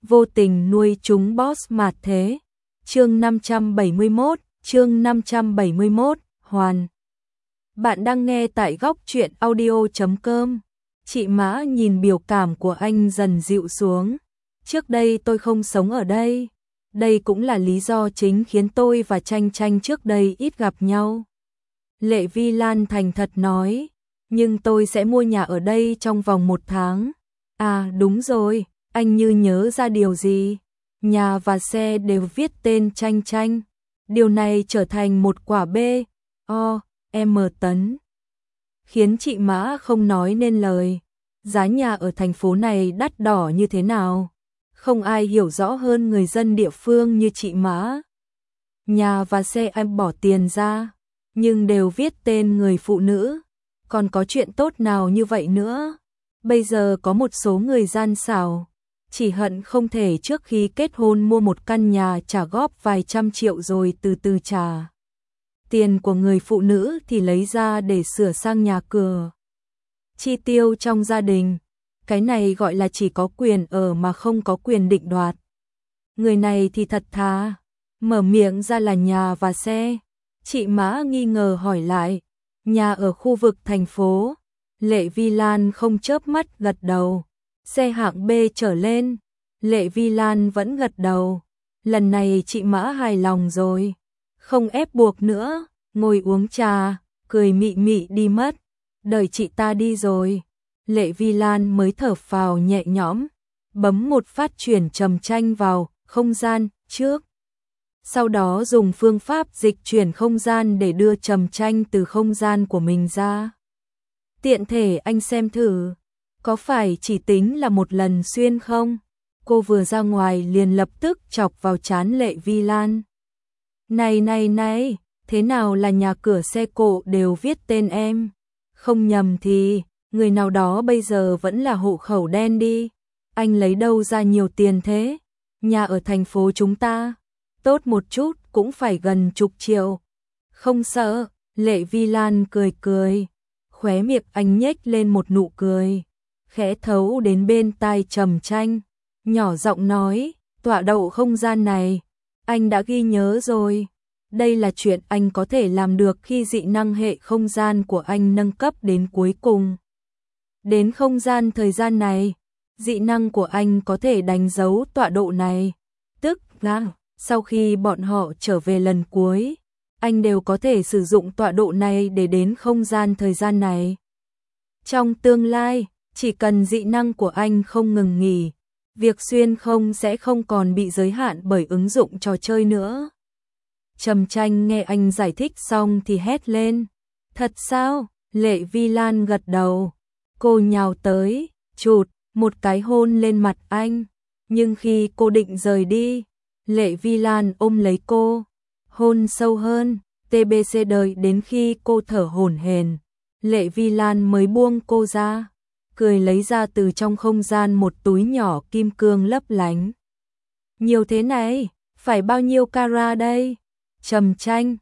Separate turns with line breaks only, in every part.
vô tình nuôi chúng boss mạt thế. Chương 571, Hoàn. Bạn đang nghe tại góc truyện audio.com. Chị Mã nhìn biểu cảm của anh dần dịu xuống. Trước đây tôi không sống ở đây. Đây cũng là lý do chính khiến tôi và Tranh Tranh trước đây ít gặp nhau. Lệ Vi Lan thành thật nói, nhưng tôi sẽ mua nhà ở đây trong vòng 1 tháng. À đúng rồi, anh như nhớ ra điều gì. Nhà và xe đều viết tên Tranh Tranh. Điều này trở thành một quả B.O.M tấn. Khiến chị Mã không nói nên lời. Giá nhà ở thành phố này đắt đỏ như thế nào? Không ai hiểu rõ hơn người dân địa phương như chị Mã. Nhà và xe anh bỏ tiền ra, nhưng đều viết tên người phụ nữ. Còn có chuyện tốt nào như vậy nữa? Bây giờ có một số người gian xảo, chỉ hận không thể trước khi kết hôn mua một căn nhà trả góp vài trăm triệu rồi từ từ trả. Tiền của người phụ nữ thì lấy ra để sửa sang nhà cửa. Chi tiêu trong gia đình, cái này gọi là chỉ có quyền ở mà không có quyền định đoạt. Người này thì thật thà, mở miệng ra là nhà và xe. Chị Mã nghi ngờ hỏi lại, nhà ở khu vực thành phố. Lệ Vi Lan không chớp mắt gật đầu. Xe hạng B trở lên. Lệ Vi Lan vẫn gật đầu. Lần này chị Mã hài lòng rồi. Không ép buộc nữa, ngồi uống trà, cười mị mị đi mất. Đợi chị ta đi rồi. Lệ Vi Lan mới thở phào nhẹ nhõm, bấm một phát chuyển Trầm Tranh vào không gian trước. Sau đó dùng phương pháp dịch chuyển không gian để đưa Trầm Tranh từ không gian của mình ra. Tiện thể anh xem thử, có phải chỉ tính là một lần xuyên không? Cô vừa ra ngoài liền lập tức chọc vào trán Lệ Vi Lan. Này, thế nào là nhà cửa xe cộ đều viết tên em? Không nhầm thì, người nào đó bây giờ vẫn là hộ khẩu đen đi. Anh lấy đâu ra nhiều tiền thế? Nhà ở thành phố chúng ta, tốt một chút cũng phải gần chục triệu. Không sợ, Lệ Vi Lan cười. Khóe miệng anh nhếch lên một nụ cười, khẽ thấu đến bên tai Trầm Tranh, nhỏ giọng nói, tọa độ không gian này, anh đã ghi nhớ rồi. Đây là chuyện anh có thể làm được khi dị năng hệ không gian của anh nâng cấp đến cuối cùng. Đến không gian thời gian này, dị năng của anh có thể đánh dấu tọa độ này. Tức là, sau khi bọn họ trở về lần cuối, anh đều có thể sử dụng tọa độ này để đến không gian thời gian này. Trong tương lai, chỉ cần dị năng của anh không ngừng nghỉ, việc xuyên không sẽ không còn bị giới hạn bởi ứng dụng trò chơi nữa. Trầm Tranh nghe anh giải thích xong thì hét lên. Thật sao? Lệ Vi Lan gật đầu. Cô nhào tới, chụt một cái hôn lên mặt anh. Nhưng khi cô định rời đi, Lệ Vi Lan ôm lấy cô, hôn sâu hơn, TBC đợi đến khi cô thở hổn hển. Lệ Vi Lan mới buông cô ra, cười lấy ra từ trong không gian một túi nhỏ kim cương lấp lánh. Nhiều thế này, phải bao nhiêu carat đây? Trầm Tranh,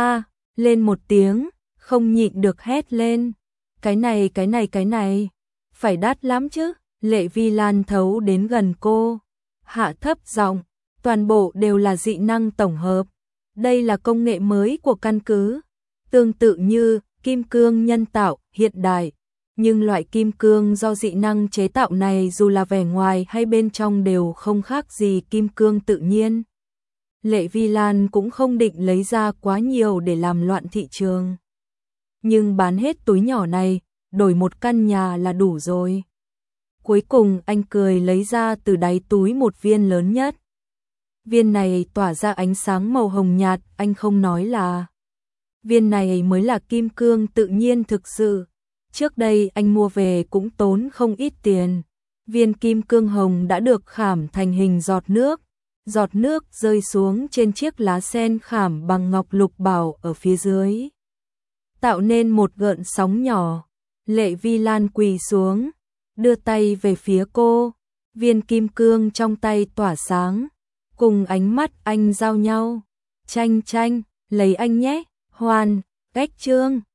lên một tiếng, không nhịn được hét lên. Cái này, phải đắt lắm chứ. Lệ Vi Lan thấu đến gần cô, hạ thấp giọng, toàn bộ đều là dị năng tổng hợp. Đây là công nghệ mới của căn cứ, tương tự như kim cương nhân tạo hiện đại, nhưng loại kim cương do dị năng chế tạo này dù là vẻ ngoài hay bên trong đều không khác gì kim cương tự nhiên. Lệ Vi Lan cũng không định lấy ra quá nhiều để làm loạn thị trường. Nhưng bán hết túi nhỏ này, đổi một căn nhà là đủ rồi. Cuối cùng anh cười lấy ra từ đáy túi một viên lớn nhất. Viên này tỏa ra ánh sáng màu hồng nhạt, anh không nói là viên này mới là kim cương tự nhiên thực sự. Trước đây anh mua về cũng tốn không ít tiền. Viên kim cương hồng đã được khảm thành hình giọt nước rơi xuống trên chiếc lá sen khảm bằng ngọc lục bảo ở phía dưới, tạo nên một gợn sóng nhỏ. Lệ Vi Lan quỳ xuống, đưa tay về phía cô, viên kim cương trong tay tỏa sáng, cùng ánh mắt anh giao nhau. Tranh, lấy anh nhé. Hoàn, cách chương.